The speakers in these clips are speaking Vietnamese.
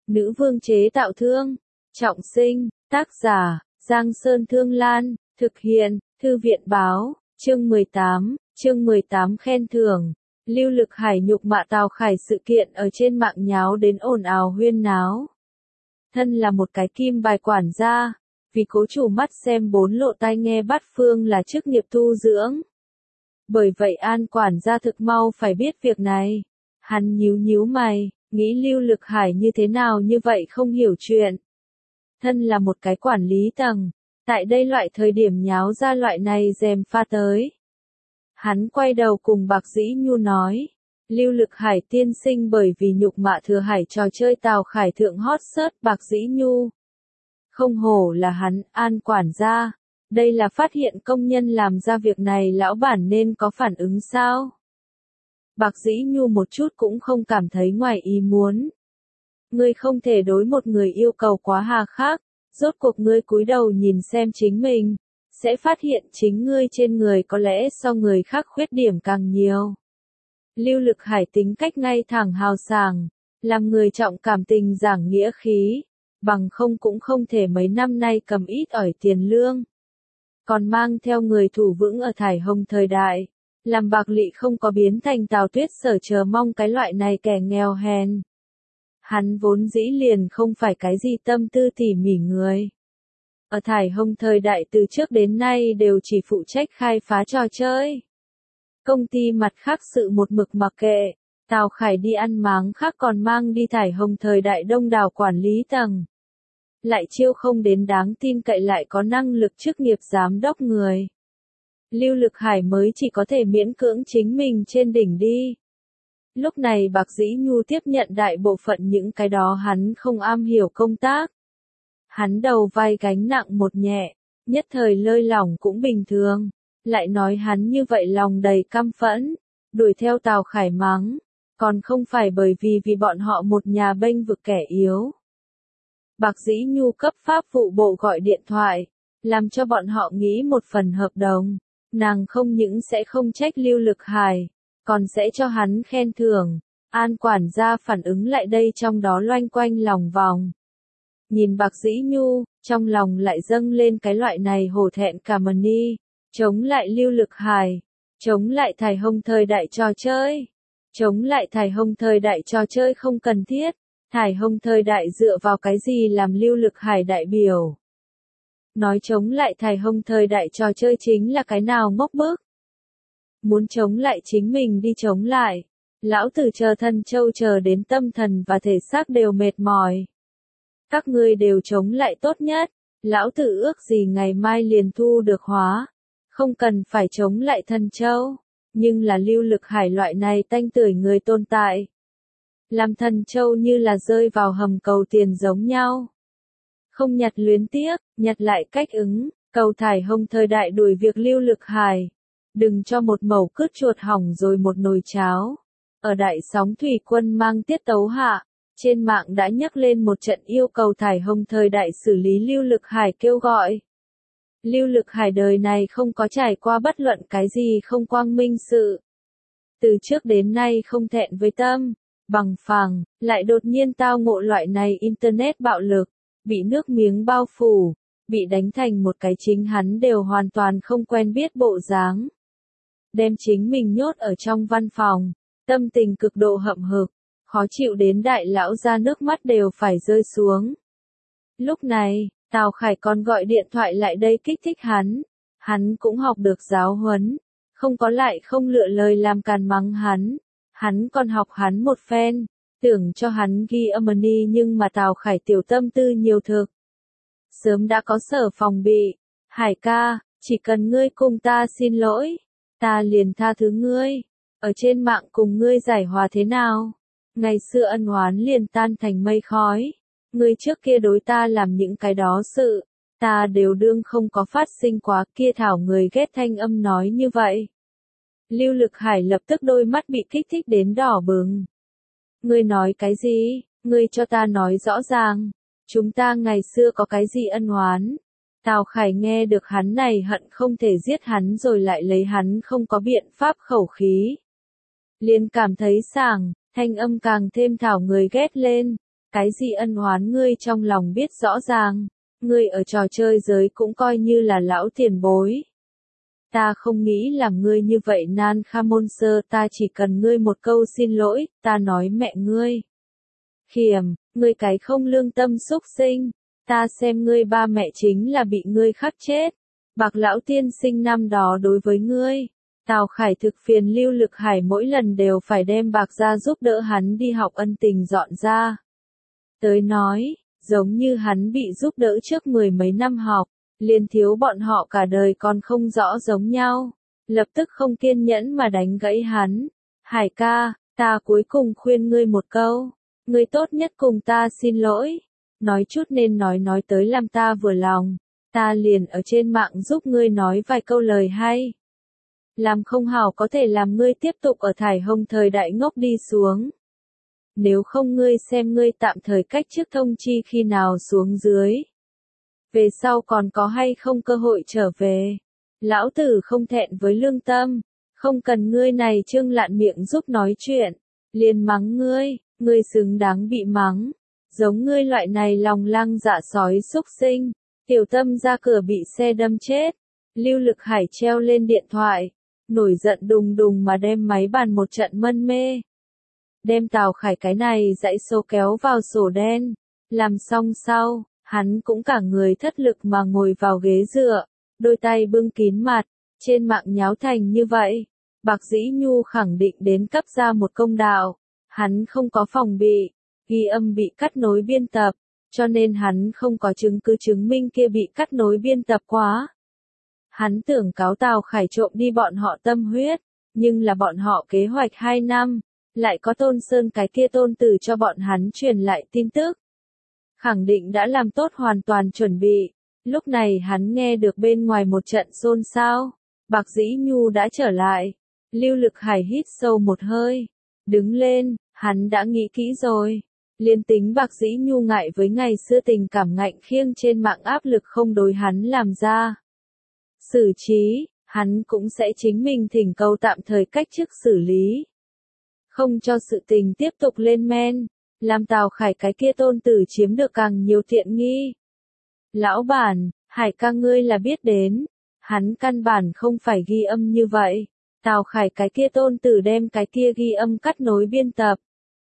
Nữ vương chế tạo thương. Trọng sinh. Tác giả, Giang Sơn Thương Lan. Thực hiện, Thư viện Báo. Chương 18 khen thưởng. Lưu Lực Hải nhục mạ Tào Khải sự kiện ở trên mạng nháo đến ồn ào huyên náo. Thân là một cái kim bài quản gia, vì cố chủ mắt xem bốn lộ tai nghe bát phương là chức nghiệp tu dưỡng. Bởi vậy An quản gia thực mau phải biết việc này. Hắn nhíu mày, nghĩ Lưu Lực Hải như thế nào như vậy không hiểu chuyện. Thân là một cái quản lý tầng, tại đây loại thời điểm nháo ra loại này dèm pha tới. Hắn quay đầu cùng Bạc Dĩ Nhu nói, Lưu Lực Hải tiên sinh bởi vì nhục mạ Thừa Hải trò chơi Tào Khải thượng hot search Bạc Dĩ Nhu. Không hổ là hắn, An quản gia. Đây là phát hiện công nhân làm ra việc này lão bản nên có phản ứng sao? Bạc Dĩ Nhu một chút cũng không cảm thấy ngoài ý muốn. Ngươi không thể đối một người yêu cầu quá hà khắc, rốt cuộc ngươi cúi đầu nhìn xem chính mình, sẽ phát hiện chính ngươi trên người có lẽ so người khác khuyết điểm càng nhiều. Lưu Lực Hải tính cách ngay thẳng hào sảng, làm người trọng cảm tình giảng nghĩa khí, bằng không cũng không thể mấy năm nay cầm ít ỏi tiền lương. Còn mang theo người thủ vững ở Thải Hồng thời đại, làm Bạc Lị không có biến thành Tào Tuyết Sở chờ mong cái loại này kẻ nghèo hèn. Hắn vốn dĩ liền không phải cái gì tâm tư tỉ mỉ người. Ở Thải Hồng thời đại từ trước đến nay đều chỉ phụ trách khai phá trò chơi. Công ty mặt khác sự một mực mặc kệ, Tào Khải đi ăn máng khác còn mang đi Thải Hồng thời đại đông đảo quản lý tầng. Lại chiêu không đến đáng tin cậy lại có năng lực chức nghiệp giám đốc người. Lưu Lực Hải mới chỉ có thể miễn cưỡng chính mình trên đỉnh đi. Lúc này Bạc Dĩ Nhu tiếp nhận đại bộ phận những cái đó hắn không am hiểu công tác. Hắn đầu vai gánh nặng một nhẹ, nhất thời lơi lỏng cũng bình thường. Lại nói hắn như vậy lòng đầy căm phẫn, đuổi theo Tào Khải mắng, còn không phải bởi vì bọn họ một nhà bênh vực kẻ yếu. Bạc Dĩ Nhu cấp pháp vụ bộ gọi điện thoại, làm cho bọn họ nghĩ một phần hợp đồng, nàng không những sẽ không trách Lưu Lực Hải, còn sẽ cho hắn khen thưởng. An quản gia phản ứng lại đây trong đó loanh quanh lòng vòng. Nhìn Bạc Dĩ Nhu, trong lòng lại dâng lên cái loại này hổ thẹn cả mani, chống lại Lưu Lực Hải, chống lại Thải Hồng thời đại trò chơi, chống lại Thải Hồng thời đại trò chơi không cần thiết. Thải Hồng thời đại dựa vào cái gì làm Lưu Lực Hải đại biểu? Nói chống lại Thải Hồng thời đại trò chơi chính là cái nào ngốc bức? Muốn chống lại chính mình đi chống lại. Lão tử chờ thần châu chờ đến tâm thần và thể xác đều mệt mỏi. Các ngươi đều chống lại tốt nhất. Lão tử ước gì ngày mai liền thu được hóa. Không cần phải chống lại thần châu. Nhưng là Lưu Lực Hải loại này tanh tưởi người tồn tại. Làm thần châu như là rơi vào hầm cầu tiền giống nhau. Không nhặt luyến tiếc, nhặt lại cách ứng, cầu Thải Hồng thời đại đuổi việc Lưu Lực Hải. Đừng cho một mẩu cứt chuột hỏng rồi một nồi cháo. Ở đại sóng thủy quân mang tiết tấu hạ, trên mạng đã nhắc lên một trận yêu cầu Thải Hồng thời đại xử lý Lưu Lực Hải kêu gọi. Lưu Lực Hải đời này không có trải qua bất luận cái gì không quang minh sự. Từ trước đến nay không thẹn với tâm. Bằng phẳng, lại đột nhiên tao ngộ loại này internet bạo lực, bị nước miếng bao phủ, bị đánh thành một cái chính hắn đều hoàn toàn không quen biết bộ dáng. Đem chính mình nhốt ở trong văn phòng, tâm tình cực độ hậm hực, khó chịu đến đại lão ra nước mắt đều phải rơi xuống. Lúc này, Tào Khải còn gọi điện thoại lại đây kích thích hắn cũng học được giáo huấn, không có lại không lựa lời làm càn mắng hắn. Hắn còn học hắn một phen, tưởng cho hắn ghi âm đi nhưng mà Tào Khải tiểu tâm tư nhiều thực. Sớm đã có sở phòng bị, Hải ca, chỉ cần ngươi cùng ta xin lỗi, ta liền tha thứ ngươi, ở trên mạng cùng ngươi giải hòa thế nào? Ngày xưa ân oán liền tan thành mây khói, ngươi trước kia đối ta làm những cái đó sự, ta đều đương không có phát sinh quá kia thảo người ghét thanh âm nói như vậy. Lưu Lực Hải lập tức đôi mắt bị kích thích đến đỏ bừng. Ngươi nói cái gì? Ngươi cho ta nói rõ ràng. Chúng ta ngày xưa có cái gì ân oán? Tào Khải nghe được hắn này hận không thể giết hắn rồi lại lấy hắn không có biện pháp khẩu khí. Liền cảm thấy sảng, thanh âm càng thêm thảo người ghét lên. Cái gì ân oán ngươi trong lòng biết rõ ràng, ngươi ở trò chơi giới cũng coi như là lão tiền bối. Ta không nghĩ làm ngươi như vậy Nan Kha Môn Sơ, ta chỉ cần ngươi một câu xin lỗi, ta nói mẹ ngươi. Khiểm, ngươi cái không lương tâm xúc sinh, ta xem ngươi ba mẹ chính là bị ngươi khắc chết. Bạc lão tiên sinh năm đó đối với ngươi, Tào Khải thực phiền Lưu Lực Hải mỗi lần đều phải đem bạc ra giúp đỡ hắn đi học ân tình dọn ra. Tới nói, giống như hắn bị giúp đỡ trước 10 mấy năm học, liền thiếu bọn họ cả đời còn không rõ giống nhau. Lập tức không kiên nhẫn mà đánh gãy hắn. Hải ca, ta cuối cùng khuyên ngươi một câu. Ngươi tốt nhất cùng ta xin lỗi. Nói chút nên nói tới làm ta vừa lòng. Ta liền ở trên mạng giúp ngươi nói vài câu lời hay. Làm không hảo có thể làm ngươi tiếp tục ở thải hồng thời đại ngốc đi xuống. Nếu không ngươi xem ngươi tạm thời cách chức thông chi khi nào xuống dưới. Về sau còn có hay không cơ hội trở về. Lão tử không thẹn với lương tâm. Không cần ngươi này trương lạn miệng giúp nói chuyện. Liền mắng ngươi xứng đáng bị mắng. Giống ngươi loại này lòng lăng dạ sói xúc sinh. Tiểu Tâm ra cửa bị xe đâm chết. Lưu Lực Hải treo lên điện thoại. Nổi giận đùng đùng mà đem máy bàn một trận mân mê. Đem Tào Khải cái này dãy số kéo vào sổ đen. Làm xong sau, hắn cũng cả người thất lực mà ngồi vào ghế dựa, đôi tay bưng kín mặt, trên mạng nháo thành như vậy. Bạc Dĩ Nhu khẳng định đến cấp ra một công đạo, hắn không có phòng bị, ghi âm bị cắt nối biên tập, cho nên hắn không có chứng cứ chứng minh kia bị cắt nối biên tập quá. Hắn tưởng cáo Tào Khải trộm đi bọn họ tâm huyết, nhưng là bọn họ kế hoạch 2 năm, lại có Tôn Sơn cái kia tôn tử cho bọn hắn truyền lại tin tức. Khẳng định đã làm tốt hoàn toàn chuẩn bị, lúc này hắn nghe được bên ngoài một trận xôn xao, Bạc Dĩ Nhu đã trở lại, Lưu Lực Hải hít sâu một hơi, đứng lên, hắn đã nghĩ kỹ rồi, liên tính Bạc Dĩ Nhu ngại với ngày xưa tình cảm ngạnh khiêng trên mạng áp lực không đối hắn làm ra. Xử trí, hắn cũng sẽ chính mình thỉnh cầu tạm thời cách chức xử lý. Không cho sự tình tiếp tục lên men, làm Tào Khải cái kia tôn tử chiếm được càng nhiều tiện nghi. Lão bản, Hải ca ngươi là biết đến, hắn căn bản không phải ghi âm như vậy. Tào Khải cái kia tôn tử đem cái kia ghi âm cắt nối biên tập.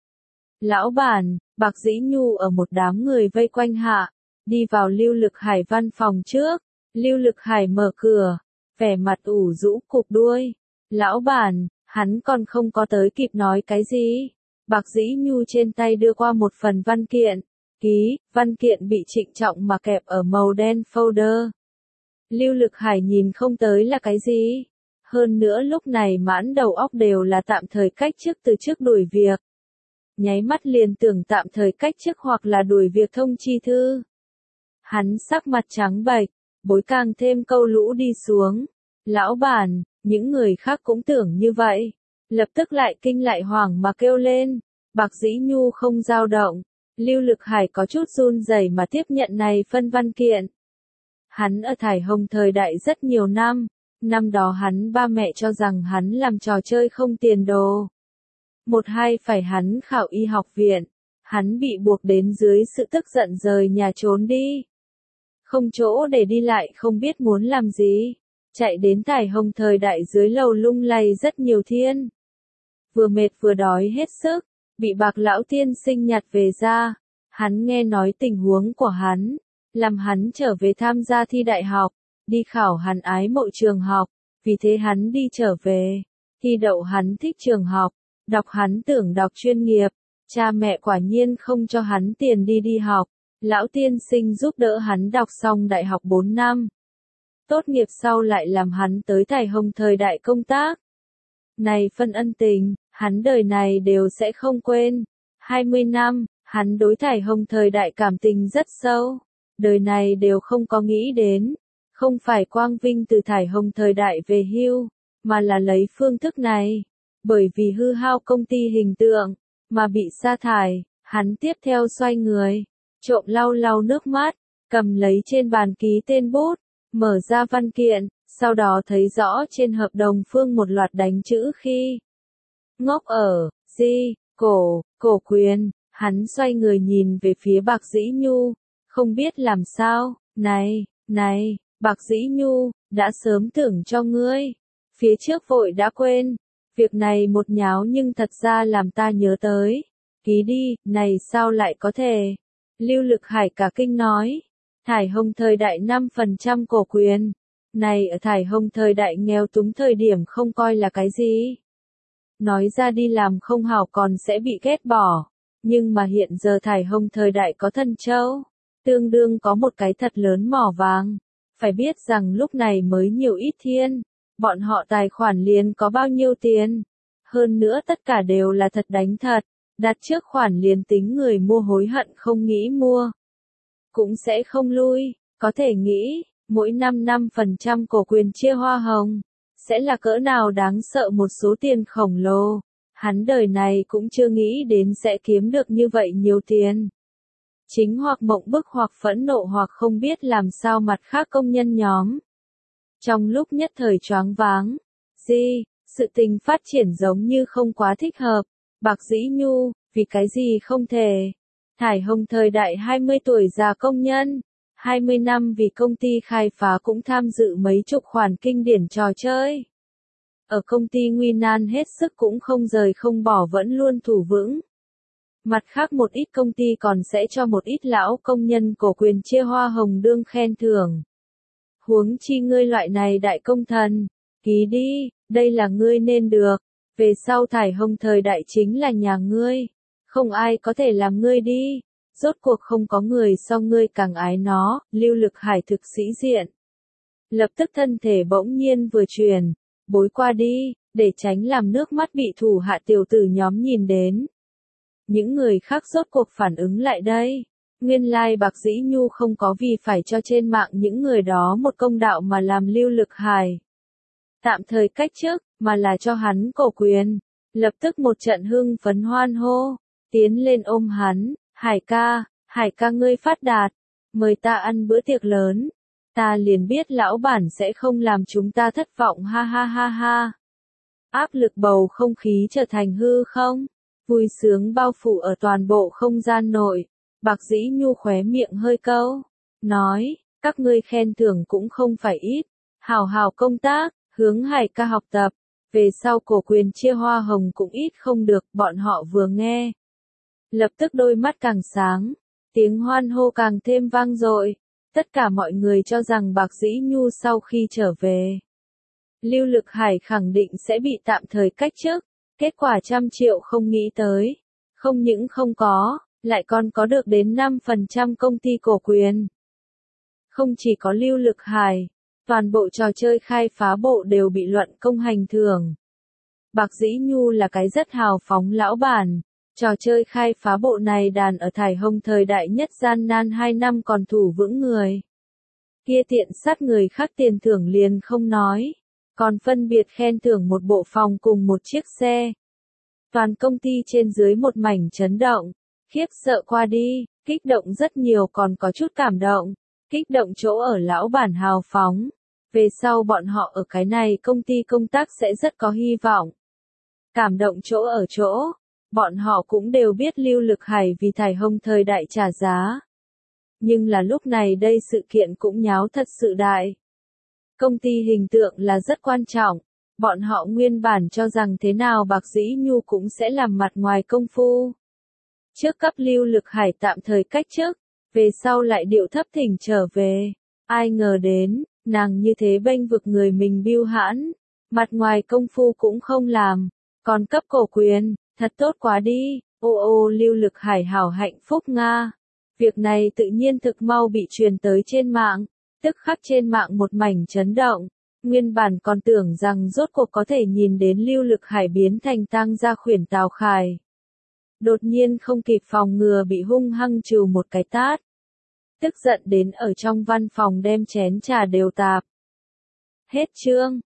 Lão bản, Bạc Dĩ Nhu ở một đám người vây quanh hạ, đi vào Lưu Lực Hải văn phòng trước. Lưu Lực Hải mở cửa, vẻ mặt ủ rũ cụp đuôi. Lão bản, hắn còn không có tới kịp nói cái gì. Bạc Dĩ Nhu trên tay đưa qua một phần văn kiện. Ký, văn kiện bị trịnh trọng mà kẹp ở màu đen folder. Lưu Lực Hải nhìn không tới là cái gì. Hơn nữa lúc này mãn đầu óc đều là tạm thời cách chức từ chức đuổi việc. Nháy mắt liền tưởng tạm thời cách chức hoặc là đuổi việc thông chi thư. Hắn sắc mặt trắng bệch, bối càng thêm câu lũ đi xuống. Lão bản, những người khác cũng tưởng như vậy. Lập tức lại kinh lại hoảng mà kêu lên. Bạc Dĩ Nhu không dao động. Lưu Lực Hải có chút run rẩy mà tiếp nhận này phân văn kiện. Hắn ở thải hồng thời đại rất nhiều năm. Năm đó hắn ba mẹ cho rằng hắn làm trò chơi không tiền đồ. Một hai phải hắn khảo y học viện. Hắn bị buộc đến dưới sự tức giận rời nhà trốn đi. Không chỗ để đi lại không biết muốn làm gì. Chạy đến thải hồng thời đại dưới lầu lung lay rất nhiều thiên. Vừa mệt vừa đói hết sức, bị Bạc lão tiên sinh nhặt về ra. Hắn nghe nói tình huống của hắn, làm hắn trở về tham gia thi đại học, đi khảo hắn ái mộ trường học, vì thế hắn đi trở về, thi đậu hắn thích trường học, đọc hắn tưởng đọc chuyên nghiệp, cha mẹ quả nhiên không cho hắn tiền đi học, lão tiên sinh giúp đỡ hắn đọc xong đại học 4 năm. Tốt nghiệp sau lại làm hắn tới thải hồng thời đại công tác. Này phân ân tình, hắn đời này đều sẽ không quên. 20 năm, hắn đối thải hồng thời đại cảm tình rất sâu. Đời này đều không có nghĩ đến. Không phải quang vinh từ thải hồng thời đại về hưu, mà là lấy phương thức này. Bởi vì hư hao công ty hình tượng, mà bị sa thải, hắn tiếp theo xoay người, trộm lau lau nước mắt, cầm lấy trên bàn ký tên bút, mở ra văn kiện, sau đó thấy rõ trên hợp đồng phương một loạt đánh chữ khi. Ngốc ở, cổ quyền, Hắn xoay người nhìn về phía Bạc Dĩ Nhu, không biết làm sao, này, Bạc Dĩ Nhu, đã sớm tưởng cho ngươi, phía trước vội đã quên, việc này một nháo nhưng thật ra làm ta nhớ tới, ký đi, này sao lại có thể, Lưu Lực Hải cả kinh nói, Thải Hồng thời đại 5% cổ quyền, này ở Thải Hồng thời đại nghèo túng thời điểm không coi là cái gì. Nói ra đi làm không hảo còn sẽ bị ghét bỏ, nhưng mà hiện giờ Thải Hồng thời đại có Thần Châu, tương đương có một cái thật lớn mỏ vàng, phải biết rằng lúc này mới nhiều ít thiên, bọn họ tài khoản liền có bao nhiêu tiền, hơn nữa tất cả đều là thật đánh thật, đặt trước khoản liền tính người mua hối hận không nghĩ mua, cũng sẽ không lui, có thể nghĩ, mỗi năm 5% cổ quyền chia hoa hồng, sẽ là cỡ nào đáng sợ một số tiền khổng lồ, hắn đời này cũng chưa nghĩ đến sẽ kiếm được như vậy nhiều tiền. Chính hoặc mộng bức hoặc phẫn nộ hoặc không biết làm sao mặt khác công nhân nhóm. Trong lúc nhất thời choáng váng, sự tình phát triển giống như không quá thích hợp, Bạc Dĩ Nhu, vì cái gì không thể. Thải Hồng thời đại 20 tuổi già công nhân, 20 năm vì công ty khai phá cũng tham dự mấy chục khoản kinh điển trò chơi. Ở công ty nguy nan hết sức cũng không rời không bỏ vẫn luôn thủ vững. Mặt khác một ít công ty còn sẽ cho một ít lão công nhân cổ quyền chia hoa hồng đương khen thưởng. Huống chi ngươi loại này đại công thần, ký đi, đây là ngươi nên được, về sau Thải Hồng thời đại chính là nhà ngươi, không ai có thể làm ngươi đi, rốt cuộc không có người so ngươi càng ái nó, Lưu Lực Hải thực sĩ diện. Lập tức thân thể bỗng nhiên vừa chuyển, bối qua đi, để tránh làm nước mắt bị thủ hạ tiểu tử nhóm nhìn đến. Những người khác rốt cuộc phản ứng lại đây. Nguyên lai Bạc Dĩ Nhu không có vì phải cho trên mạng những người đó một công đạo mà làm Lưu Lực Hải tạm thời cách chức, mà là cho hắn cổ quyền. Lập tức một trận hưng phấn hoan hô, tiến lên ôm hắn, Hải ca ngươi phát đạt, mời ta ăn bữa tiệc lớn. Ta liền biết lão bản sẽ không làm chúng ta thất vọng ha ha ha ha. Áp lực bầu không khí trở thành hư không, vui sướng bao phủ ở toàn bộ không gian nội. Bạc Dĩ Nhu khóe miệng hơi câu, nói, các ngươi khen thưởng cũng không phải ít, hào hào công tác, hướng Hải ca học tập, về sau cổ quyền chia hoa hồng cũng ít không được, bọn họ vừa nghe. Lập tức đôi mắt càng sáng, tiếng hoan hô càng thêm vang dội, tất cả mọi người cho rằng Bạc Dĩ Nhu sau khi trở về, Lưu Lực Hải khẳng định sẽ bị tạm thời cách chức, kết quả 100 triệu không nghĩ tới, không những không có, lại còn có được đến 5% công ty cổ quyền. Không chỉ có Lưu Lực Hải, toàn bộ trò chơi khai phá bộ đều bị luận công hành thưởng. Bạc Dĩ Nhu là cái rất hào phóng lão bản, trò chơi khai phá bộ này đàn ở Thải Hồng thời đại nhất gian nan 2 năm còn thủ vững người. Kia tiện sát người khác tiền thưởng liền không nói, còn phân biệt khen thưởng một bộ phòng cùng một chiếc xe. Toàn công ty trên dưới một mảnh chấn động, khiếp sợ qua đi, kích động rất nhiều còn có chút cảm động, kích động chỗ ở lão bản hào phóng. Về sau bọn họ ở cái này công ty công tác sẽ rất có hy vọng. Cảm động chỗ ở chỗ, bọn họ cũng đều biết Lưu Lực Hải vì Thải Hồng thời đại trả giá. Nhưng là lúc này đây sự kiện cũng nháo thật sự đại. Công ty hình tượng là rất quan trọng, bọn họ nguyên bản cho rằng thế nào Bạc Dĩ Nhu cũng sẽ làm mặt ngoài công phu. Trước cấp Lưu Lực Hải tạm thời cách chức, về sau lại điệu thấp thỉnh trở về. Ai ngờ đến, nàng như thế bênh vực người mình bưu hãn, mặt ngoài công phu cũng không làm, còn cấp cổ quyền, thật tốt quá đi, ô Lưu Lực Hải hảo hạnh phúc Nga. Việc này tự nhiên thực mau bị truyền tới trên mạng, tức khắc trên mạng một mảnh chấn động, nguyên bản còn tưởng rằng rốt cuộc có thể nhìn đến Lưu Lực Hải biến thành tang gia khuyển Tào Khải. Đột nhiên không kịp phòng ngừa bị hung hăng trừ một cái tát. Tức giận đến ở trong văn phòng đem chén trà đều tạp. Hết chương.